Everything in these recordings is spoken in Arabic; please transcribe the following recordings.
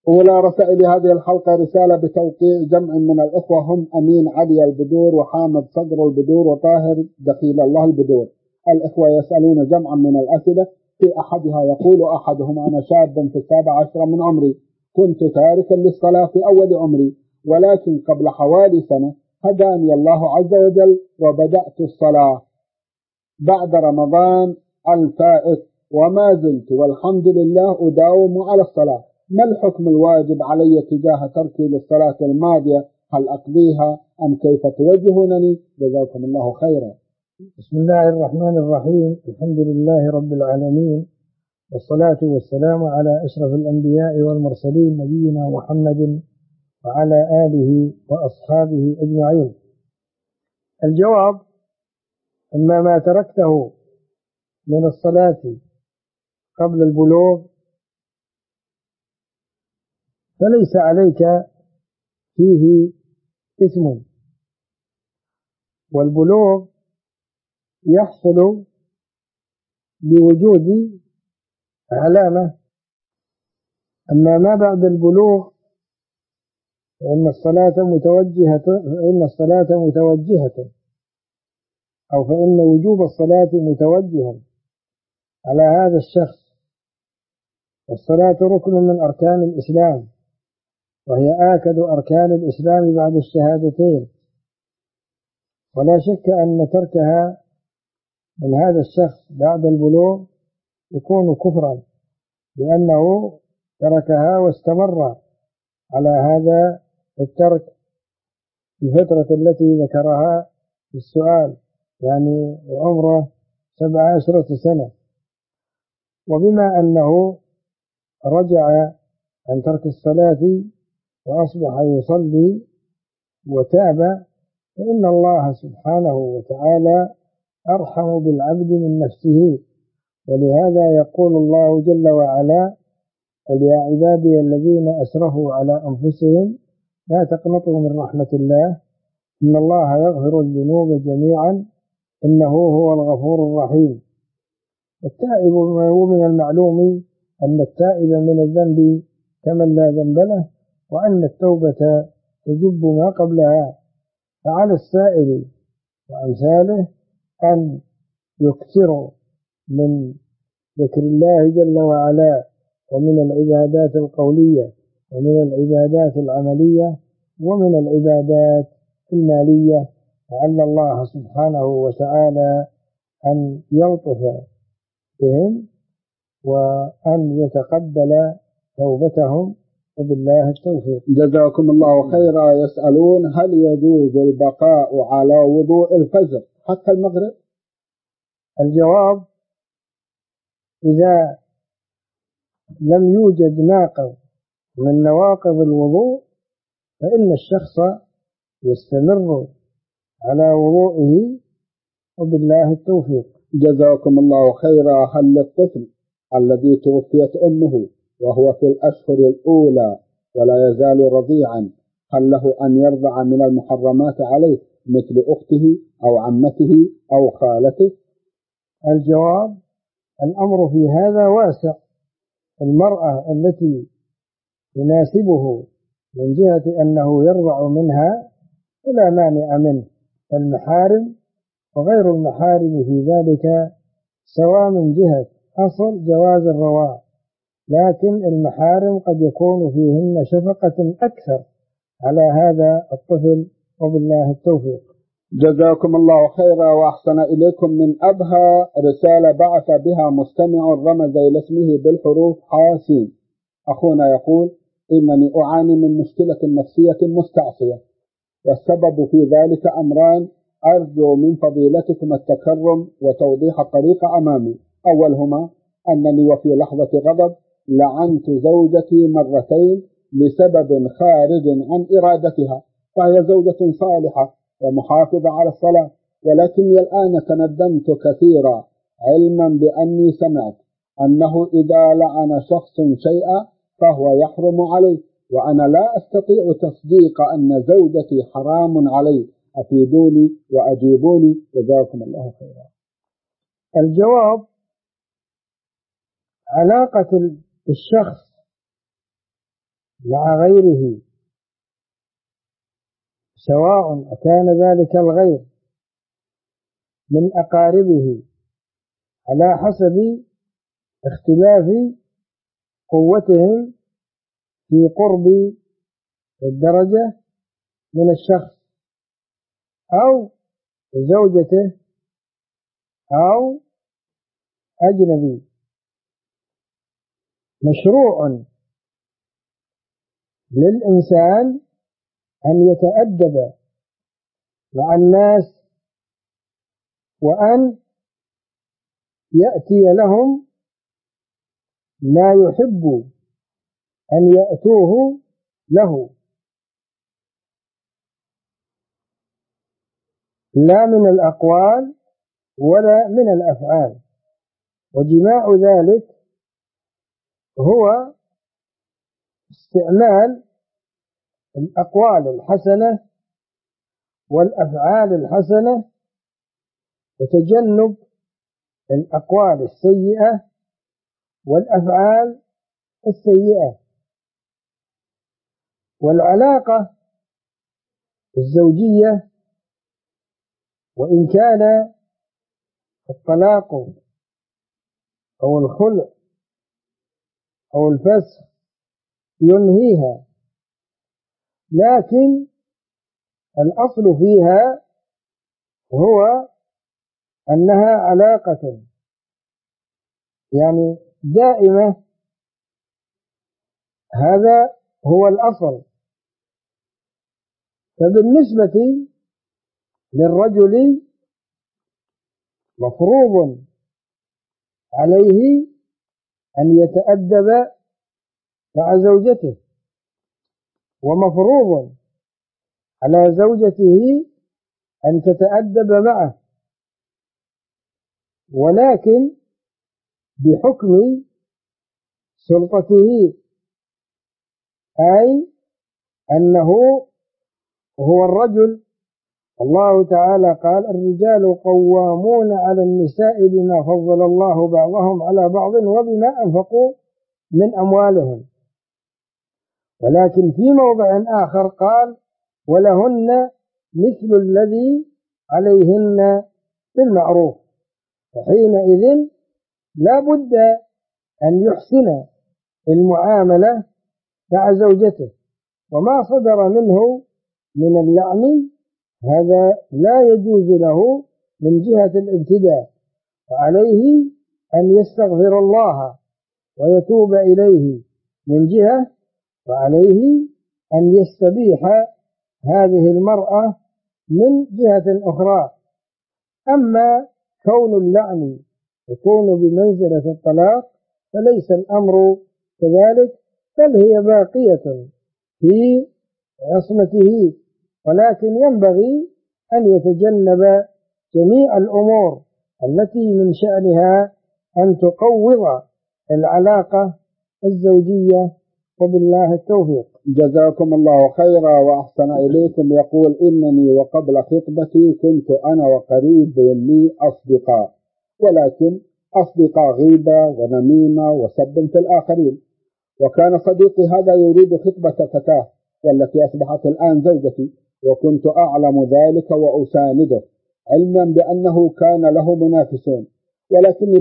أولى رسائل هذه الحلقة رسالة بتوقيع جمع من الإخوة هم أمين علي البدور وحامد صقر البدور وطاهر دخيل الله البدور. الإخوة يسألون جمعا من الأسئلة، في أحدها يقول أحدهم: أنا شاب في 17 من عمري، كنت تاركا للصلاة في أول عمري، ولكن قبل حوالي سنة هداني الله عز وجل وبدأت الصلاة بعد رمضان الفائت، وما زلت والحمد لله أداوم على الصلاة. ما الحكم الواجب علي تجاه تركي للصلاة الماضية؟ هل أقضيها أم كيف توجهونني؟ جزاكم الله خيرا. بسم الله الرحمن الرحيم. الحمد لله رب العالمين، والصلاة والسلام على أشرف الأنبياء والمرسلين نبينا محمد وعلى آله وأصحابه أجمعين. الجواب: أما ما تركته من الصلاة قبل البلوغ فليس عليك فيه إثم، والبلوغ يحصل بوجود علامة. أما ما بعد البلوغ فإن الصلاة متوجهة أو فإن وجوب الصلاة متوجه على هذا الشخص. والصلاة ركن من أركان الإسلام، وهي آكد أركان الإسلام بعد الشهادتين، ولا شك أن تركها من هذا الشخص بعد البلوغ يكون كفرا، لأنه تركها واستمر على هذا الترك الفترة التي ذكرها في السؤال، يعني عمره 17 سنة. وبما أنه رجع عن ترك الصلاة وأصبح يصلي وتاب، فإن الله سبحانه وتعالى أرحم بالعبد من نفسه، ولهذا يقول الله جل وعلا: قل يا عبادي الذين أسرفوا على أنفسهم لا تقنطوا من رحمة الله إن الله يغفر الذنوب جميعا إنه هو الغفور الرحيم. التائب، ومن المعلوم أن التائب من الذنب كمن لا ذنب له، وأن التوبة تجب ما قبلها. فعلى السائل وأمثاله أن يكثروا من ذكر الله جل وعلا، ومن العبادات القولية ومن العبادات العملية ومن العبادات المالية، لعل الله سبحانه وتعالى أن يلطف بهم وأن يتقبل توبتهم، وبالله التوفيق. جزاكم الله خيرا. يسألون: هل يجوز البقاء على وضوء الفجر حتى المغرب؟ الجواب: إذا لم يوجد ناقض من نواقض الوضوء فإن الشخص يستمر على وضوئه، وبالله التوفيق. جزاكم الله خيرا. هل للطفل الذي توفيت أمه وهو في الأشهر الأولى ولا يزال رضيعا، هل له أن يرضع من المحرمات عليه مثل أخته أو عمته أو خالته؟ الجواب: الأمر في هذا واسع. المرأة التي يناسبه من جهة أنه يرضع منها فلا مانع منه، المحارم وغير المحارم في ذلك سواء من جهة أصل جواز الرضاع، لكن المحارم قد يكون فيهن شفقة أكثر على هذا الطفل، وبالله التوفيق. جزاكم الله خيرا وأحسن إليكم. من أبها رسالة بعث بها مستمع رمز إلى اسمه بالحروف حاسين. أخونا يقول: إنني أعاني من مشكلة نفسية مستعصية، والسبب في ذلك أمران، أرجو من فضيلتكم التكرم وتوضيح الطريقة أمامي. أولهما أنني وفي لحظة غضب لعنت زوجتي مرتين لسبب خارج عن إرادتها، فهي زوجة صالحة ومحافظة على الصلاة، ولكني الآن تندمت كثيرا علما بأني سمعت أنه إذا لعن شخص شيئا فهو يحرم عليه، وأنا لا أستطيع تصديق أن زوجتي حرام علي. أفيدوني وأجيبوني جزاكم الله خيرا. الجواب: علاقة الشخص مع غيره، سواء كان ذلك الغير من أقاربه على حسب اختلاف قوتهم في قرب الدرجة من الشخص، أو زوجته أو أجنبي. مشروع للإنسان أن يتأدب مع الناس، وأن يأتي لهم ما يحب أن يأتوه له، لا من الأقوال ولا من الأفعال. وجماع ذلك هو استعمال الأقوال الحسنة والأفعال الحسنة، وتجنب الأقوال السيئة والأفعال السيئة. والعلاقة الزوجية، وإن كان الطلاق أو الخلع أو الفسخ ينهيها، لكن الأصل فيها هو أنها علاقة يعني دائمة، هذا هو الأصل. فبالنسبة للرجل مفروض عليه أن يتأدب مع زوجته، ومفروض على زوجته أن تتأدب معه، ولكن بحكم سلطته، أي أنه هو الرجل. الله تعالى قال: الرجال قوامون على النساء بما فضل الله بعضهم على بعض وبما أنفقوا من أموالهم. ولكن في موضع آخر قال: ولهن مثل الذي عليهن بالمعروف. فحينئذ لا بد أن يحسن المعاملة مع زوجته، وما صدر منه من اللعن هذا لا يجوز له من جهة الابتداء، وعليه أن يستغفر الله ويتوب إليه من جهة، وعليه أن يستبيح هذه المرأة من جهة أخرى. أما كون اللعن يكون بمنزلة الطلاق فليس الأمر كذلك، بل هي باقية في عصمته، ولكن ينبغي أن يتجنب جميع الأمور التي من شأنها أن تقوض العلاقة الزوجية. وبالله التوفيق. جزاكم الله خيرا وأحسن إليكم. يقول: إنني وقبل خطبتي كنت أنا وقريب لي أصدقاء، ولكن أصدقاء غيبة ونميمة وسب في الآخرين، وكان صديقي هذا يريد خطبة فتاة والتي أصبحت الآن زوجتي، وكنت أعلم ذلك وأسانده علما بأنه كان له منافسون، ولكني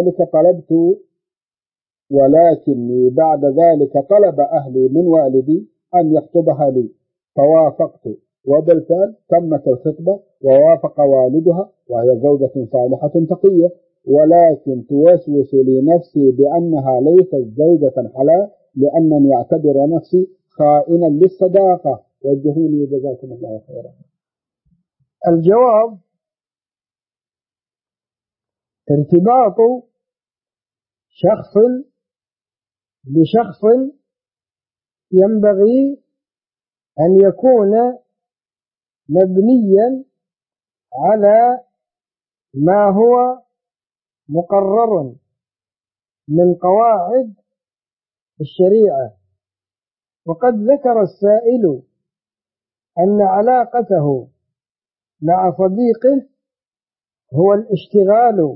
بعد ذلك طلب أهلي من والدي أن يخطبها لي، فوافقت، وبالفعل تمت الخطبة ووافق والدها، وهي زوجة صالحة تقية، ولكن توسوس لي نفسي بأنها ليست زوجة حلال، لأنني أعتبر نفسي خائنا للصداقة. وجهوني جزاكم الله خيرا. الجواب: ارتباط شخص بشخص ينبغي أن يكون مبنيا على ما هو مقرر من قواعد الشريعة. وقد ذكر السائل أن علاقته مع صديقه هو الاشتغال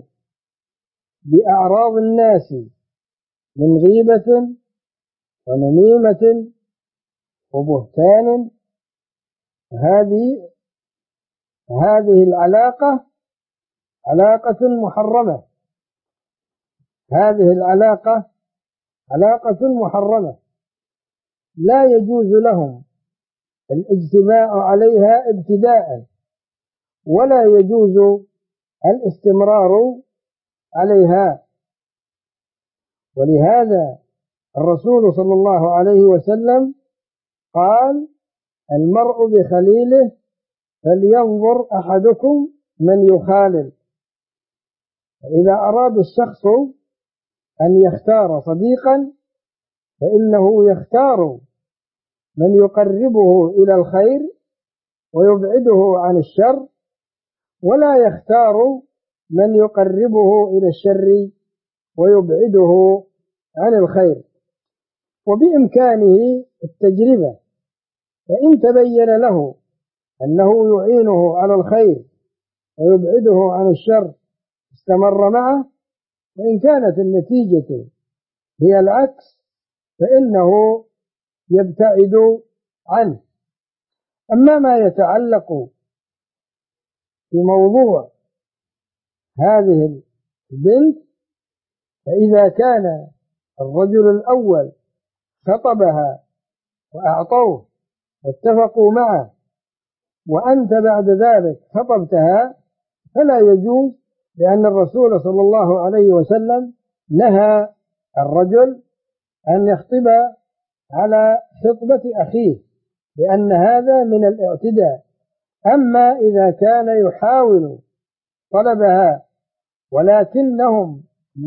بأعراض الناس من غيبة ونميمة وبهتان. هذه العلاقة علاقة محرمة، هذه العلاقة علاقة محرمة لا يجوز لهم الاجتماع عليها ابتداء، ولا يجوز الاستمرار عليها. ولهذا الرسول صلى الله عليه وسلم قال: المرء بخليله فلينظر أحدكم من يخالل. فإذا أراد الشخص أن يختار صديقا فإنه يختار من يقربه إلى الخير ويبعده عن الشر، ولا يختار من يقربه إلى الشر ويبعده عن الخير. وبإمكانه التجربة، فإن تبين له أنه يعينه على الخير ويبعده عن الشر استمر معه، وإن كانت النتيجة هي العكس فإنه يبتعد عنه. أما ما يتعلق بموضوع هذه البنت، فإذا كان الرجل الأول خطبها وأعطوه واتفقوا معه، وأنت بعد ذلك خطبتها، فلا يجوز، لأن الرسول صلى الله عليه وسلم نهى الرجل أن يخطب على خطبة أخيه، لأن هذا من الاعتداء. أما إذا كان يحاول طلبها ولكنهم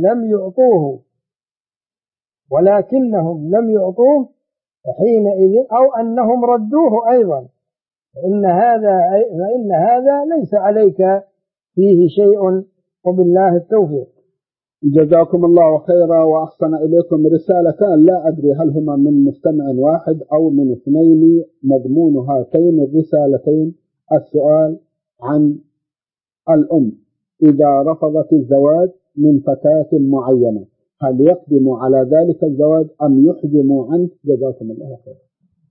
لم يعطوه فحينئذ، أو أنهم ردوه أيضا، فإن هذا ليس عليك فيه شيء، وبالله التوفيق. جزاكم الله خيرا وأحسن إليكم. رسالتان لا أدري هل هما من مستمع واحد أو من اثنين. مضمون هاتين الرسالتين السؤال عن الأم إذا رفضت الزواج من فتاة معينة، هل يقدم على ذلك الزواج أم يحجم عنه؟ جزاكم الله خيرا.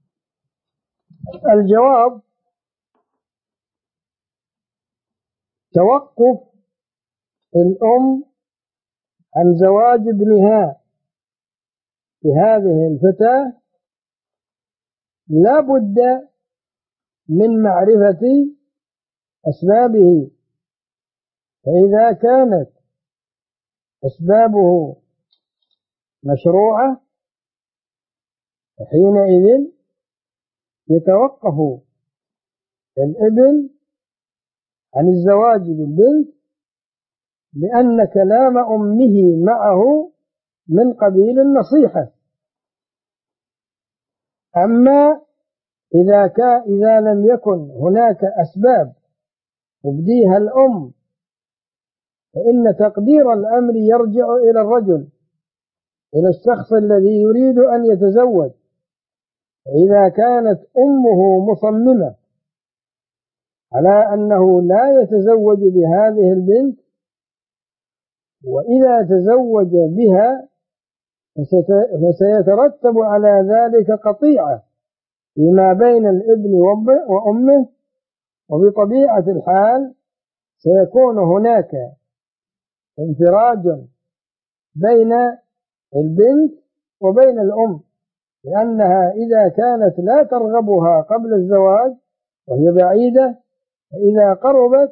الجواب: توقف الأم عن زواج ابنها بهذه الفتاة لا بد من معرفة أسبابه، فإذا كانت أسبابه مشروعة فحينئذ يتوقف الابن عن الزواج بالبنت، لأن كلام أمه معه من قبيل النصيحة. أما إذا لم يكن هناك أسباب تبديها الأم، فإن تقدير الأمر يرجع إلى الرجل، إلى الشخص الذي يريد أن يتزوج. فإذا كانت أمه مصممة على أنه لا يتزوج بهذه البنت، وإذا تزوج بها فسيترتب على ذلك قطيعة فيما بين الابن وأمه، وبطبيعة الحال سيكون هناك انفراج بين البنت وبين الأم، لأنها إذا كانت لا ترغبها قبل الزواج وهي بعيدة، فإذا قربت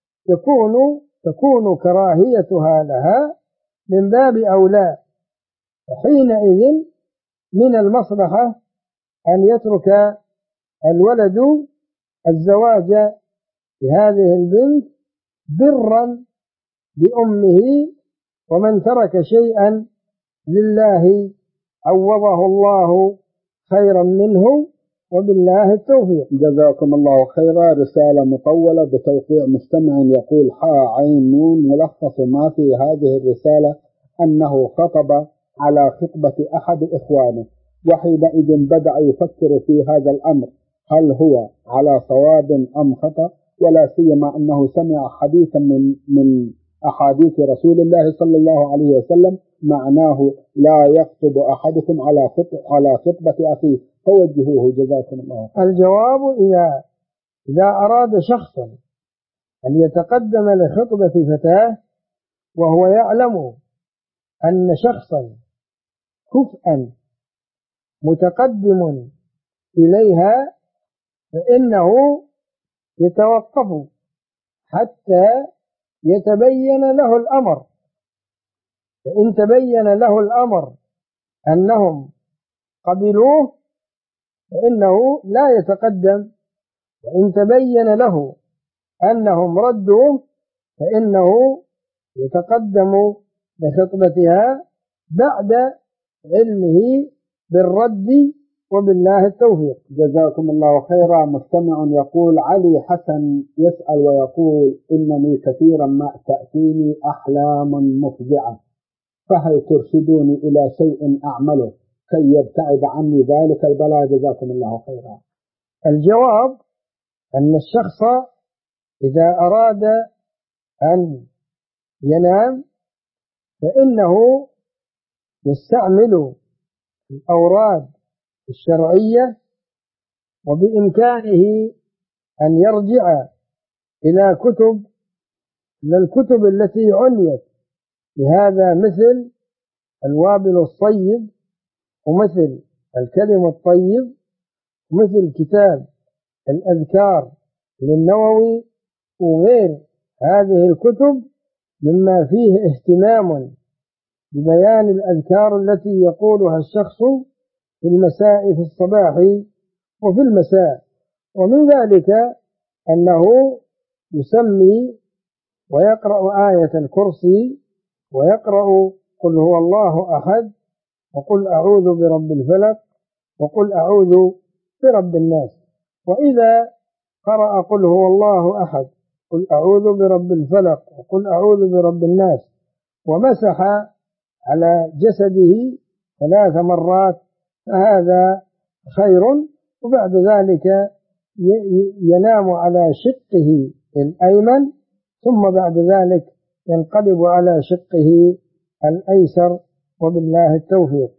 تكون كراهيتها لها من باب أولى. فحينئذ من المصلحة أن يترك الولد الزواج بهذه البنت برا بأمه، ومن ترك شيئا لله عوضه الله خيرا منه، وبالله التوفيق. جزاكم الله خيرا. رسالة مطولة بتوقيع مستمع يقول: عين نون. ملخص ما في هذه الرسالة أنه خطب على خطبة أحد إخوانه، وحينئذ بدأ يفكر في هذا الأمر هل هو على صواب أم خطأ، ولا سيما أنه سمع حديثا من أحاديث رسول الله صلى الله عليه وسلم معناه: لا يخطب أحدكم على خطبة أخيه، فوجهوه جزاكم الله خير. الجواب إذا أراد شخصا أن يتقدم لخطبة فتاة وهو يعلم أن شخصا كفءا متقدم إليها فإنه يتوقف حتى يتبين له الأمر، فإن تبين له الأمر أنهم قبلوه فإنه لا يتقدم، وإن تبين له أنهم ردوه فإنه يتقدم لخطبتها بعد علمه بالرد، وبالله التوفيق. جزاكم الله خيرا. مستمع يقول: علي حسن يسأل ويقول: إنني كثيرا ما تأتيني أحلام مفزعة، فهل ترشدوني إلى شيء أعمله كي يبتعد عني ذلك البلاء؟ جزاكم الله خيرا. الجواب أن الشخص إذا أراد أن ينام فإنه يستعمل الأوراد الشرعية، وبإمكانه أن يرجع إلى الكتب التي عنيت بهذا، مثل الوابل الصيب، ومثل الكلم الطيب، ومثل كتاب الأذكار للنووي، وغير هذه الكتب مما فيه اهتمام ببيان الأذكار التي يقولها الشخص في المساء، في الصباح وفي المساء. ومن ذلك أنه يسمي ويقرأ آية الكرسي، ويقرأ قل هو الله أحد، وقل أعوذ برب الفلق، وقل أعوذ برب الناس. وإذا قرأ قل هو الله أحد، قل أعوذ برب الفلق، وقل أعوذ برب الناس، ومسح على جسده 3 مرات، فهذا خير. وبعد ذلك ينام على شقه الأيمن، ثم بعد ذلك ينقلب على شقه الأيسر، وبالله التوفيق.